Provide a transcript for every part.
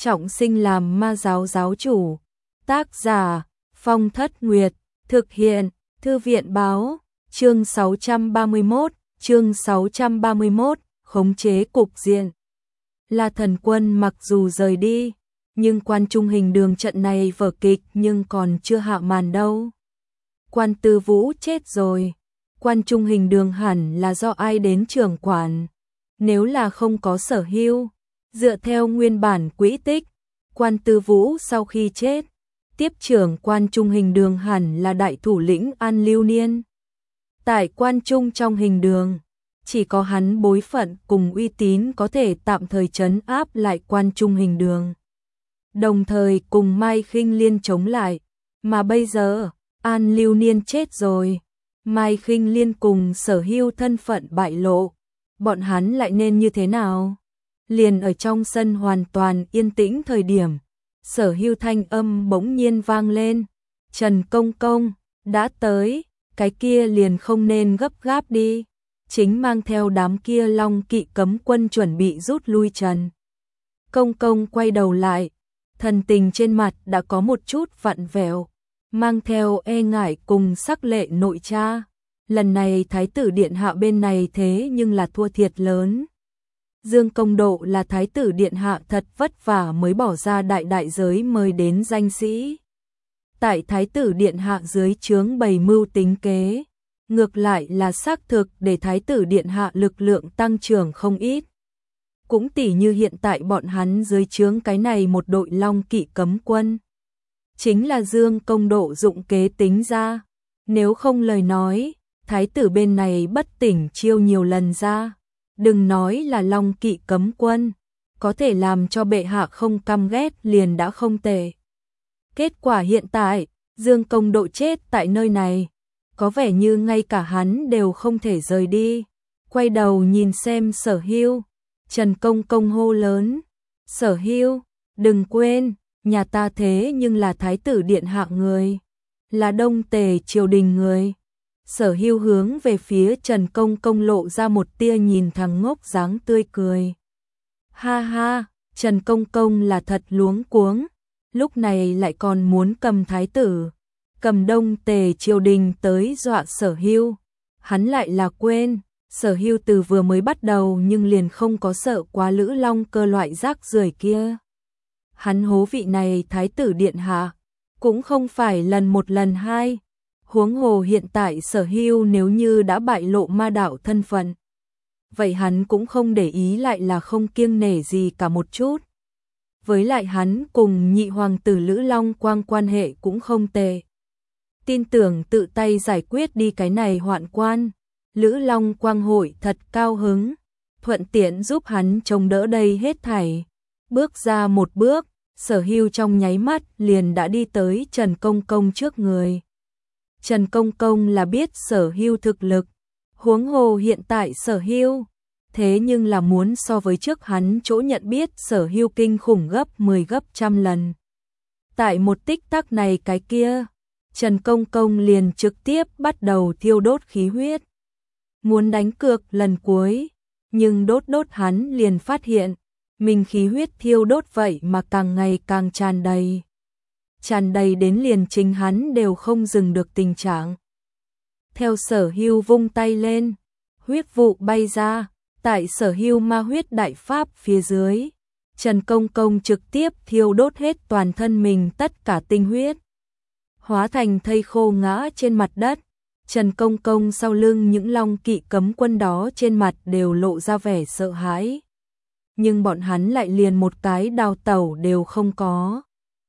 trọng sinh làm ma giáo giáo chủ. Tác giả Phong Thất Nguyệt, thực hiện Thư viện báo, chương 631, khống chế cục diện. La Thần Quân mặc dù rời đi, nhưng Quan Trung Hình Đường trận này vở kịch nhưng còn chưa hạ màn đâu. Quan Tư Vũ chết rồi, Quan Trung Hình Đường hẳn là do ai đến trưởng quản. Nếu là không có Sở Hưu, dựa theo nguyên bản quỹ tích, Quan Tư Vũ sau khi chết, tiếp trưởng Quan Trung Hình Đường hẳn là đại thủ lĩnh An Lưu Niên. Tại Quan Trung trong Hình Đường, chỉ có hắn bối phận cùng uy tín có thể tạm thời trấn áp lại Quan Trung Hình Đường, đồng thời cùng Mai Khinh Liên chống lại. Mà bây giờ, An Lưu Niên chết rồi, Mai Khinh Liên cùng Sở Hưu thân phận bại lộ, bọn hắn lại nên như thế nào? Liền ở trong sân hoàn toàn yên tĩnh thời điểm, Sở Hưu thanh âm bỗng nhiên vang lên, Trần Công Công, đã tới, cái kia liền không nên gấp gáp đi, chính mang theo đám kia Long Kỵ cấm quân chuẩn bị rút lui. Trần Công Công quay đầu lại, thần tình trên mặt đã có một chút vặn vẹo, mang theo e ngại cùng sắc lệ nội tra. Lần này Thái tử Điện Hạ bên này thế nhưng là thua thiệt lớn. Dương Công Độ là Thái tử Điện Hạ thật vất vả mới bỏ ra đại giới mời đến danh sĩ. Tại Thái tử Điện Hạ dưới trướng bày mưu tính kế, ngược lại là xác thực để Thái tử Điện Hạ lực lượng tăng trưởng không ít. Cũng tỉ như hiện tại bọn hắn dưới trướng cái này một đội Long Kỵ cấm quân, chính là Dương Công Độ dụng kế tính ra, nếu không lời nói, Thái tử bên này bất tỉnh chiêu nhiều lần ra, đừng nói là Long Kỵ cấm quân, có thể làm cho bệ hạ không căm ghét liền đã không tệ. Kết quả hiện tại, Dương Công Độ chết tại nơi này, có vẻ như ngay cả hắn đều không thể rời đi. Quay đầu nhìn xem Sở Hưu, Trần Công Công hô lớn, Sở Hưu, đừng quên, nhà ta thế nhưng là Thái tử Điện Hạ người, là Đông Tề triều đình người. Sở Hưu hướng về phía Trần Công Công lộ ra một tia nhìn thằng ngốc dáng tươi cười. Ha ha, Trần Công Công là thật luống cuống, lúc này lại còn muốn cầm Thái tử, cầm Đông Tề triều đình tới dọa Sở Hưu. Hắn lại là quên, Sở Hưu từ vừa mới bắt đầu nhưng liền không có sợ quá Lữ Long Cơ loại rác rưởi kia. Hắn hố vị này Thái tử Điện Hạ, cũng không phải lần một lần hai. Huống hồ hiện tại Sở Hưu nếu như đã bại lộ ma đạo thân phận, vậy hắn cũng không để ý lại là không kiêng nể gì cả một chút. Với lại hắn cùng nhị hoàng tử Lữ Long Quang quan hệ cũng không tệ. Tin tưởng tự tay giải quyết đi cái này hoạn quan, Lữ Long Quang hội thật cao hứng, thuận tiện giúp hắn chống đỡ đây hết thảy. Bước ra một bước, Sở Hưu trong nháy mắt liền đã đi tới Trần Công Công trước người. Trần Công Công là biết Sở Hưu thực lực, huống hồ hiện tại Sở Hưu, thế nhưng là muốn so với trước hắn chỗ nhận biết Sở Hưu kinh khủng gấp 10 gấp trăm lần. Tại một tích tắc này cái kia, Trần Công Công liền trực tiếp bắt đầu thiêu đốt khí huyết. Muốn đánh cược lần cuối, nhưng đốt hắn liền phát hiện, mình khí huyết thiêu đốt vậy mà càng ngày càng tràn đầy. Tràn đầy đến liền chính hắn đều không dừng được tình trạng. Theo Sở Hưu vung tay lên, huyết vụ bay ra, tại Sở Hưu ma huyết đại pháp phía dưới, Trần Công Công trực tiếp thiêu đốt hết toàn thân mình tất cả tinh huyết, hóa thành thây khô ngã trên mặt đất. Trần Công Công sau lưng những Long Kỵ cấm quân đó trên mặt đều lộ ra vẻ sợ hãi, nhưng bọn hắn lại liền một cái đào tẩu đều không có,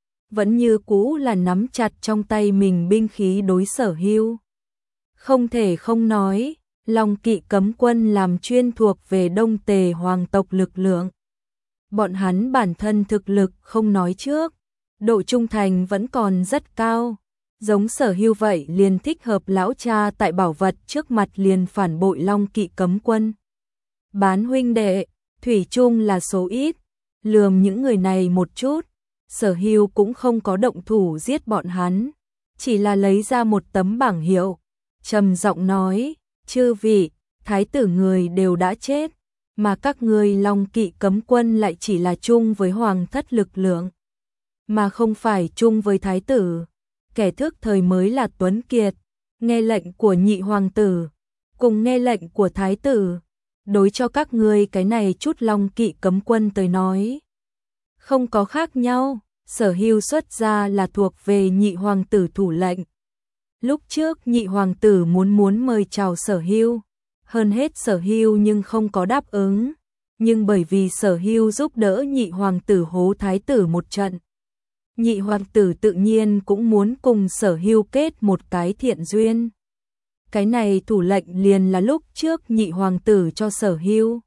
vẫn như cũ là nắm chặt trong tay mình binh khí đối Sở Hưu. Không thể không nói, Long Kỵ cấm quân làm chuyên thuộc về Đông Tề hoàng tộc lực lượng. Bọn hắn bản thân thực lực không nói trước, độ trung thành vẫn còn rất cao. Giống Sở Hưu vậy liền thích hợp lão cha tại bảo vật trước mặt liền phản bội Long Kỵ cấm quân. Bán huynh đệ, thủy chung là số ít, lườm những người này một chút. Sở Hưu cũng không có động thủ giết bọn hắn, chỉ là lấy ra một tấm bảng hiệu, trầm giọng nói, chư vị, thái tử người đều đã chết, mà các ngươi Long Kỵ cấm quân lại chỉ là chung với hoàng thất lực lượng, mà không phải chung với thái tử. Kẻ thức thời mới là tuấn kiệt, nghe lệnh của nhị hoàng tử, cùng nghe lệnh của thái tử. Đối cho các ngươi cái này chút Long Kỵ cấm quân tới nói, không có khác nhau. Sở Hưu xuất ra là thuộc về nhị hoàng tử thủ lệnh. Lúc trước nhị hoàng tử muốn mời chào Sở Hưu, hơn hết Sở Hưu nhưng không có đáp ứng, nhưng bởi vì Sở Hưu giúp đỡ nhị hoàng tử hố thái tử một trận, nhị hoàng tử tự nhiên cũng muốn cùng Sở Hưu kết một cái thiện duyên. Cái này thủ lệnh liền là lúc trước nhị hoàng tử cho Sở Hưu.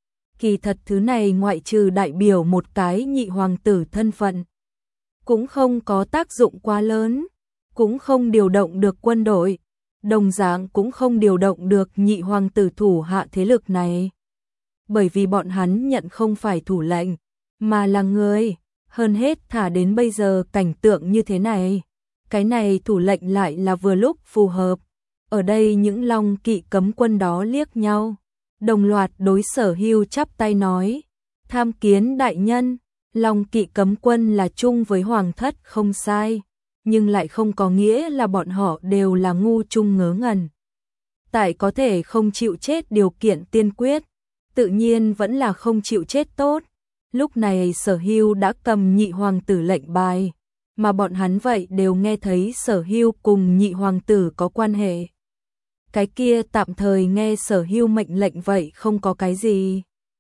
Kỳ thật thứ này ngoại trừ đại biểu một cái nhị hoàng tử thân phận, cũng không có tác dụng quá lớn, cũng không điều động được quân đội, đồng dạng cũng không điều động được nhị hoàng tử thủ hạ thế lực này. Bởi vì bọn hắn nhận không phải thủ lệnh, mà là người, hơn hết thả đến bây giờ cảnh tượng như thế này. Cái này thủ lệnh lại là vừa lúc phù hợp. Ở đây những Long Kỵ cấm quân đó liếc nhau, đồng loạt đối Sở Hưu chắp tay nói, tham kiến đại nhân. Long Kỵ cấm quân là chung với hoàng thất không sai, nhưng lại không có nghĩa là bọn họ đều là ngu chung ngớ ngẩn. Tại có thể không chịu chết điều kiện tiên quyết, tự nhiên vẫn là không chịu chết tốt. Lúc này Sở Hưu đã cầm nhị hoàng tử lệnh bài, mà bọn hắn vậy đều nghe thấy Sở Hưu cùng nhị hoàng tử có quan hệ. Cái kia tạm thời nghe Sở Hưu mệnh lệnh vậy không có cái gì.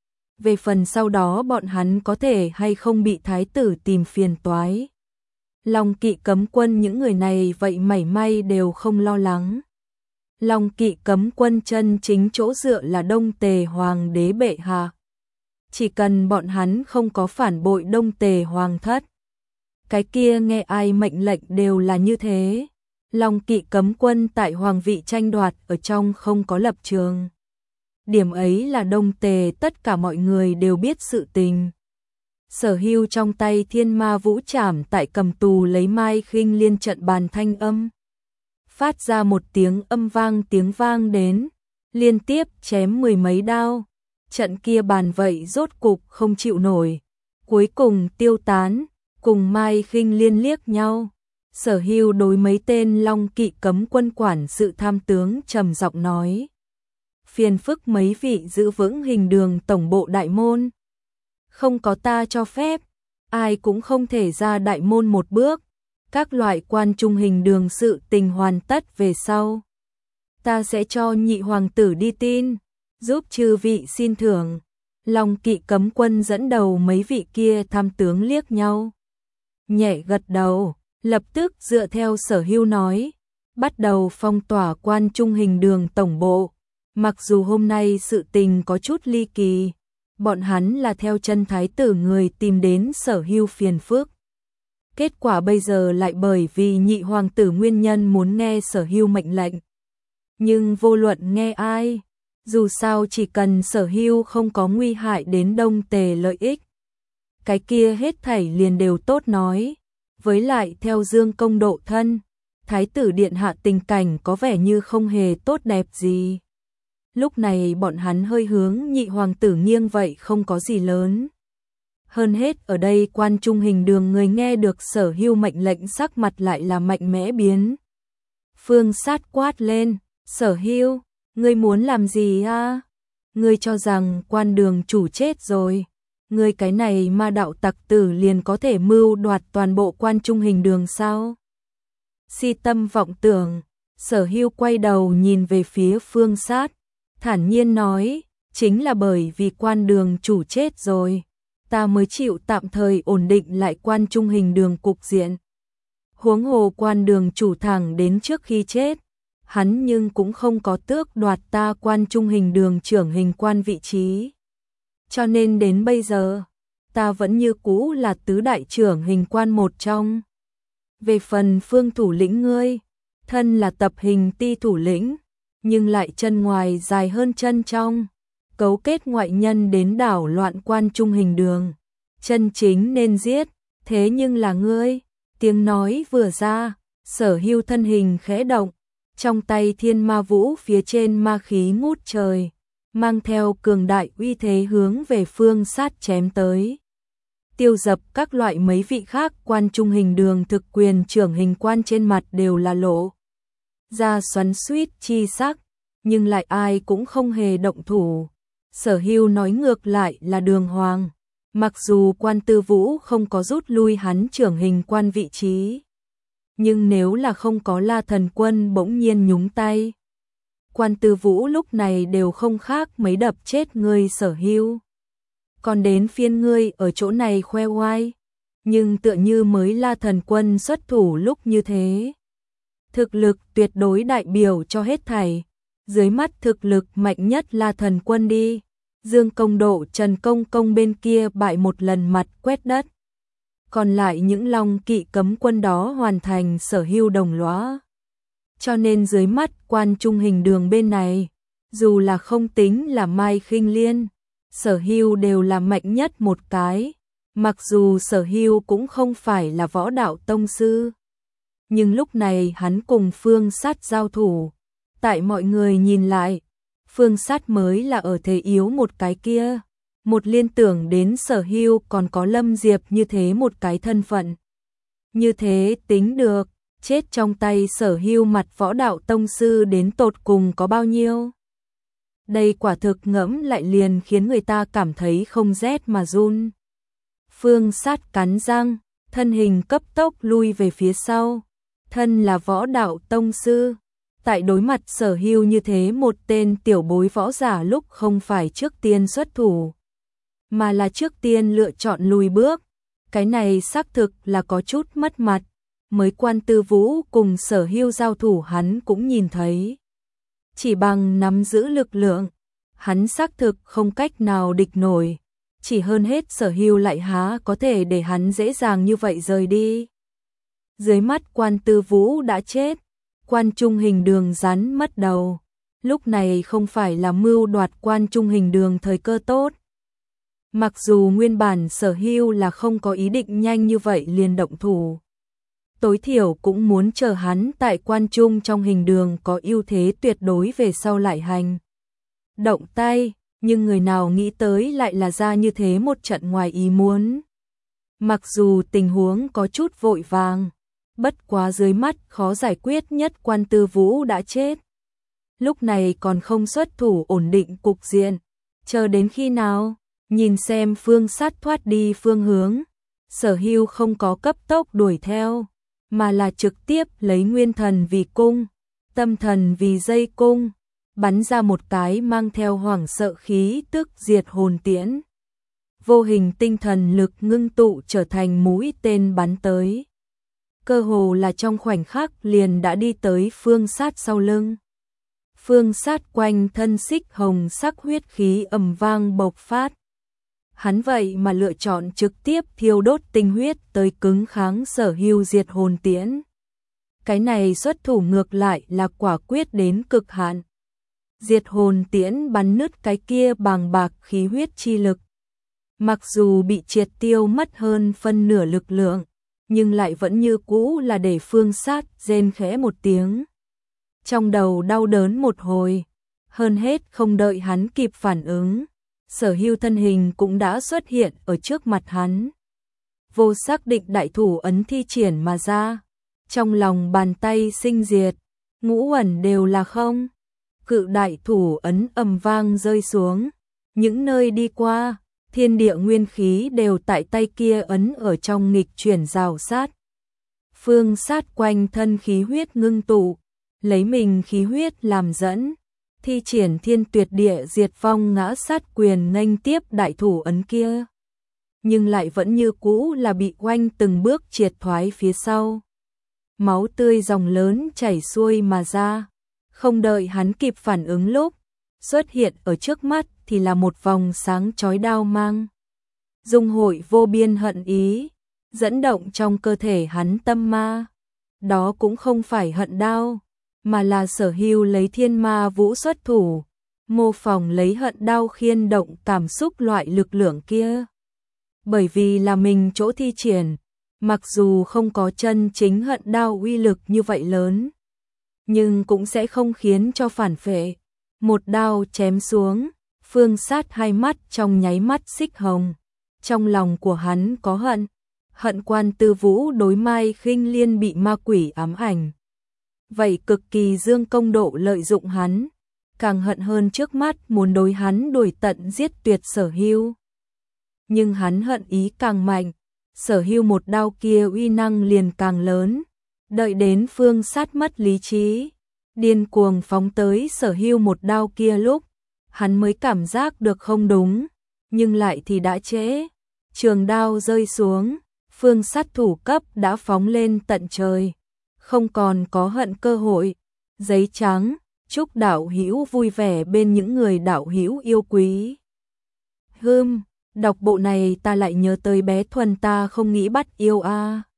Về phần sau đó bọn hắn có thể hay không bị thái tử tìm phiền toái, Long Kỵ cấm quân những người này vậy mảy may đều không lo lắng. Long Kỵ cấm quân chân chính chỗ dựa là Đông Tề Hoàng đế bệ hạ. Chỉ cần bọn hắn không có phản bội Đông Tề Hoàng thất, cái kia nghe ai mệnh lệnh đều là như thế. Long Kỵ cấm quân tại hoàng vị tranh đoạt ở trong không có lập trường. Điểm ấy là Đông Tề tất cả mọi người đều biết sự tình. Sở Hưu trong tay Thiên Ma Vũ Trảm tại cầm tù lấy Mai Khinh Liên trận bàn thanh âm, phát ra một tiếng vang đến, liên tiếp chém mười mấy đao. Trận kia bàn vậy rốt cục không chịu nổi, cuối cùng tiêu tán, cùng Mai Khinh Liên liếc nhau. Sở Hưu đối mấy tên Long Kỵ cấm quân quản sự tham tướng trầm giọng nói, phiền phức mấy vị giữ vững Hình Đường tổng bộ đại môn. Không có ta cho phép, ai cũng không thể ra đại môn một bước. Các loại quan trung Hình Đường sự tình hoàn tất về sau, ta sẽ cho nhị hoàng tử đi tin, giúp chư vị xin thưởng. Long Kỵ cấm quân dẫn đầu mấy vị kia tham tướng liếc nhau, nhẹ gật đầu, lập tức dựa theo Sở Hưu nói, bắt đầu phong tỏa quan trung Hình Đường tổng bộ. Mặc dù hôm nay sự tình có chút ly kỳ, bọn hắn là theo chân thái tử người tìm đến Sở Hưu phiền phức. Kết quả bây giờ lại bởi vì nhị hoàng tử nguyên nhân muốn nghe Sở Hưu mệnh lệnh. Nhưng vô luận nghe ai, dù sao chỉ cần Sở Hưu không có nguy hại đến Đông Tề lợi ích, cái kia hết thảy liền đều tốt nói. Với lại theo Dương Công độ thân, thái tử điện hạ tình cảnh có vẻ như không hề tốt đẹp gì. Lúc này bọn hắn hơi hướng nhị hoàng tử nghiêng vậy không có gì lớn. Hơn hết ở đây quan trung Hình Đường người nghe được Sở Hưu mệnh lệnh sắc mặt lại là mạnh mẽ biến. Phương Sát quát lên, Sở Hưu, ngươi muốn làm gì a? Ngươi cho rằng quan đường chủ chết rồi, ngươi cái này ma đạo tặc tử liền có thể mưu đoạt toàn bộ quan trung Hình Đường sao? Si tâm vọng tưởng. Sở Hưu quay đầu nhìn về phía Phương Sát, thản nhiên nói, chính là bởi vì quan đường chủ chết rồi, ta mới chịu tạm thời ổn định lại quan trung Hình Đường cục diện. Huống hồ quan đường chủ thẳng đến trước khi chết, hắn nhưng cũng không có tước đoạt ta quan trung Hình Đường trưởng hình quan vị trí. Cho nên đến bây giờ, ta vẫn như cũ là tứ đại trưởng hình quan một trong. Về phần Phương thủ lĩnh ngươi, thân là tập hình ti thủ lĩnh, nhưng lại chân ngoài dài hơn chân trong, cấu kết ngoại nhân đến đảo loạn quan trung Hình Đường. Chân chính nên giết, thế nhưng là ngươi. Tiếng nói vừa ra, Sở Hưu thân hình khẽ động, trong tay Thiên Ma Vũ phía trên ma khí ngút trời, mang theo cường đại uy thế hướng về Phương Sát chém tới. Tiêu Dập các loại mấy vị khác quan trung hình đường thực quyền trưởng hình quan trên mặt đều là lộ ra xoắn xuýt chi sắc, nhưng lại ai cũng không hề động thủ. Sở Hưu nói ngược lại là đường hoàng, mặc dù Quan Tư Vũ không có rút lui hắn trưởng hình quan vị trí, nhưng nếu là không có La Thần Quân bỗng nhiên nhúng tay, Quan Tư Vũ lúc này đều không khác mấy đập chết ngươi Sở Hưu. Còn đến phiên ngươi ở chỗ này khoe oai, nhưng tựa như mới La Thần Quân xuất thủ lúc như thế. Thực lực tuyệt đối đại biểu cho hết thảy, dưới mắt thực lực mạnh nhất La Thần Quân đi. Dương Công Độ Trần Công Công bên kia bại một lần mặt quét đất. Còn lại những Long Kỵ cấm quân đó hoàn thành Sở Hưu đồng lõa. Cho nên dưới mắt quan trung hình đường bên này, dù là không tính là Mai Khinh Liên, Sở Hưu đều là mạnh nhất một cái. Mặc dù Sở Hưu cũng không phải là võ đạo tông sư, nhưng lúc này hắn cùng Phương Sát giao thủ, tại mọi người nhìn lại, Phương Sát mới là ở thế yếu một cái kia. Một liên tưởng đến Sở Hưu còn có Lâm Diệp như thế một cái thân phận. Như thế tính được, chết trong tay Sở Hưu mặt võ đạo tông sư đến tột cùng có bao nhiêu. Đây quả thực ngẫm lại liền khiến người ta cảm thấy không rét mà run. Phương Sát cắn răng, thân hình cấp tốc lui về phía sau. Thân là võ đạo tông sư, tại đối mặt Sở Hưu như thế một tên tiểu bối võ giả lúc không phải trước tiên xuất thủ, mà là trước tiên lựa chọn lùi bước. Cái này xác thực là có chút mất mặt. Mới Quan Tư Vũ cùng Sở Hưu giao thủ hắn cũng nhìn thấy. Chỉ bằng nắm giữ lực lượng, hắn xác thực không cách nào địch nổi. Chỉ hơn hết Sở Hưu lại há có thể để hắn dễ dàng như vậy rời đi. Dưới mắt Quan Tư Vũ đã chết, quan trung hình đường rắn mất đầu. Lúc này không phải là mưu đoạt quan trung hình đường thời cơ tốt. Mặc dù nguyên bản Sở Hưu là không có ý định nhanh như vậy liền động thủ, tối thiểu cũng muốn chờ hắn tại quan trung trong hình đường có ưu thế tuyệt đối về sau lại hành động tay, nhưng người nào nghĩ tới lại là ra như thế một trận ngoài ý muốn. Mặc dù tình huống có chút vội vàng, bất quá dưới mắt khó giải quyết nhất Quan Tư Vũ đã chết. Lúc này còn không xuất thủ ổn định cục diện, chờ đến khi nào? Nhìn xem Phương Sát thoát đi phương hướng, Sở Hưu không có cấp tốc đuổi theo, mà là trực tiếp lấy nguyên thần vì cung, tâm thần vì dây cung, bắn ra một cái mang theo hoảng sợ khí tức diệt hồn tiễn. Vô hình tinh thần lực ngưng tụ trở thành mũi tên bắn tới. Cơ hồ là trong khoảnh khắc liền đã đi tới Phương Sát sau lưng. Phương Sát quanh thân xích hồng sắc huyết khí ầm vang bộc phát. Hắn vậy mà lựa chọn trực tiếp thiêu đốt tinh huyết tới cứng kháng Sở Hưu diệt hồn tiễn. Cái này xuất thủ ngược lại là quả quyết đến cực hạn. Diệt hồn tiễn bắn nứt cái kia bàng bạc khí huyết chi lực. Mặc dù bị triệt tiêu mất hơn phân nửa lực lượng, nhưng lại vẫn như cũ là để Phương Sát rên khẽ một tiếng. Trong đầu đau đớn một hồi, hơn hết không đợi hắn kịp phản ứng, Sở Hưu thân hình cũng đã xuất hiện ở trước mặt hắn. Vô xác định đại thủ ấn thi triển mà ra, trong lòng bàn tay sinh diệt, ngũ uẩn đều là không. Cự đại thủ ấn ầm vang rơi xuống, những nơi đi qua, thiên địa nguyên khí đều tại tay kia ấn ở trong nghịch chuyển rào sát. Phương Sát quanh thân khí huyết ngưng tụ, lấy mình khí huyết làm dẫn, thi triển thiên tuyệt địa diệt vong ngã sát quyền nghênh tiếp đại thủ ấn kia. Nhưng lại vẫn như cũ là bị oanh từng bước triệt thoái phía sau. Máu tươi dòng lớn chảy xuôi mà ra, không đợi hắn kịp phản ứng lúc, xuất hiện ở trước mắt thì là một vòng sáng chói đao mang. Dung hội vô biên hận ý, dẫn động trong cơ thể hắn tâm ma. Đó cũng không phải hận đao, mà là Sở Hưu lấy thiên ma vũ xuất thủ, mô phỏng lấy hận đao khiên động cảm xúc loại lực lượng kia. Bởi vì là mình chỗ thi triển, mặc dù không có chân chính hận đao uy lực như vậy lớn, nhưng cũng sẽ không khiến cho phản phệ. Một đao chém xuống, Phương Sát hai mắt trong nháy mắt xích hồng. Trong lòng của hắn có hận. Hận Quan Tư Vũ đối Mai Khinh Liên bị ma quỷ ám ảnh. Vậy cực kỳ dương công độ lợi dụng hắn. Càng hận hơn trước mắt muốn đối hắn đuổi tận giết tuyệt Sở Hưu. Nhưng hắn hận ý càng mạnh. Sở Hưu một đao kia uy năng liền càng lớn. Đợi đến Phương Sát mất lý trí, điên cuồng phóng tới Sở Hưu một đao kia lúc, hắn mới cảm giác được không đúng, nhưng lại thì đã trễ. Trường đao rơi xuống, Phương Sát thủ cấp đã phóng lên tận trời, không còn có hận cơ hội. Giấy trắng, chúc đạo hữu vui vẻ bên những người đạo hữu yêu quý. Đọc bộ này ta lại nhớ tới bé Thuần ta không nghĩ bắt yêu a.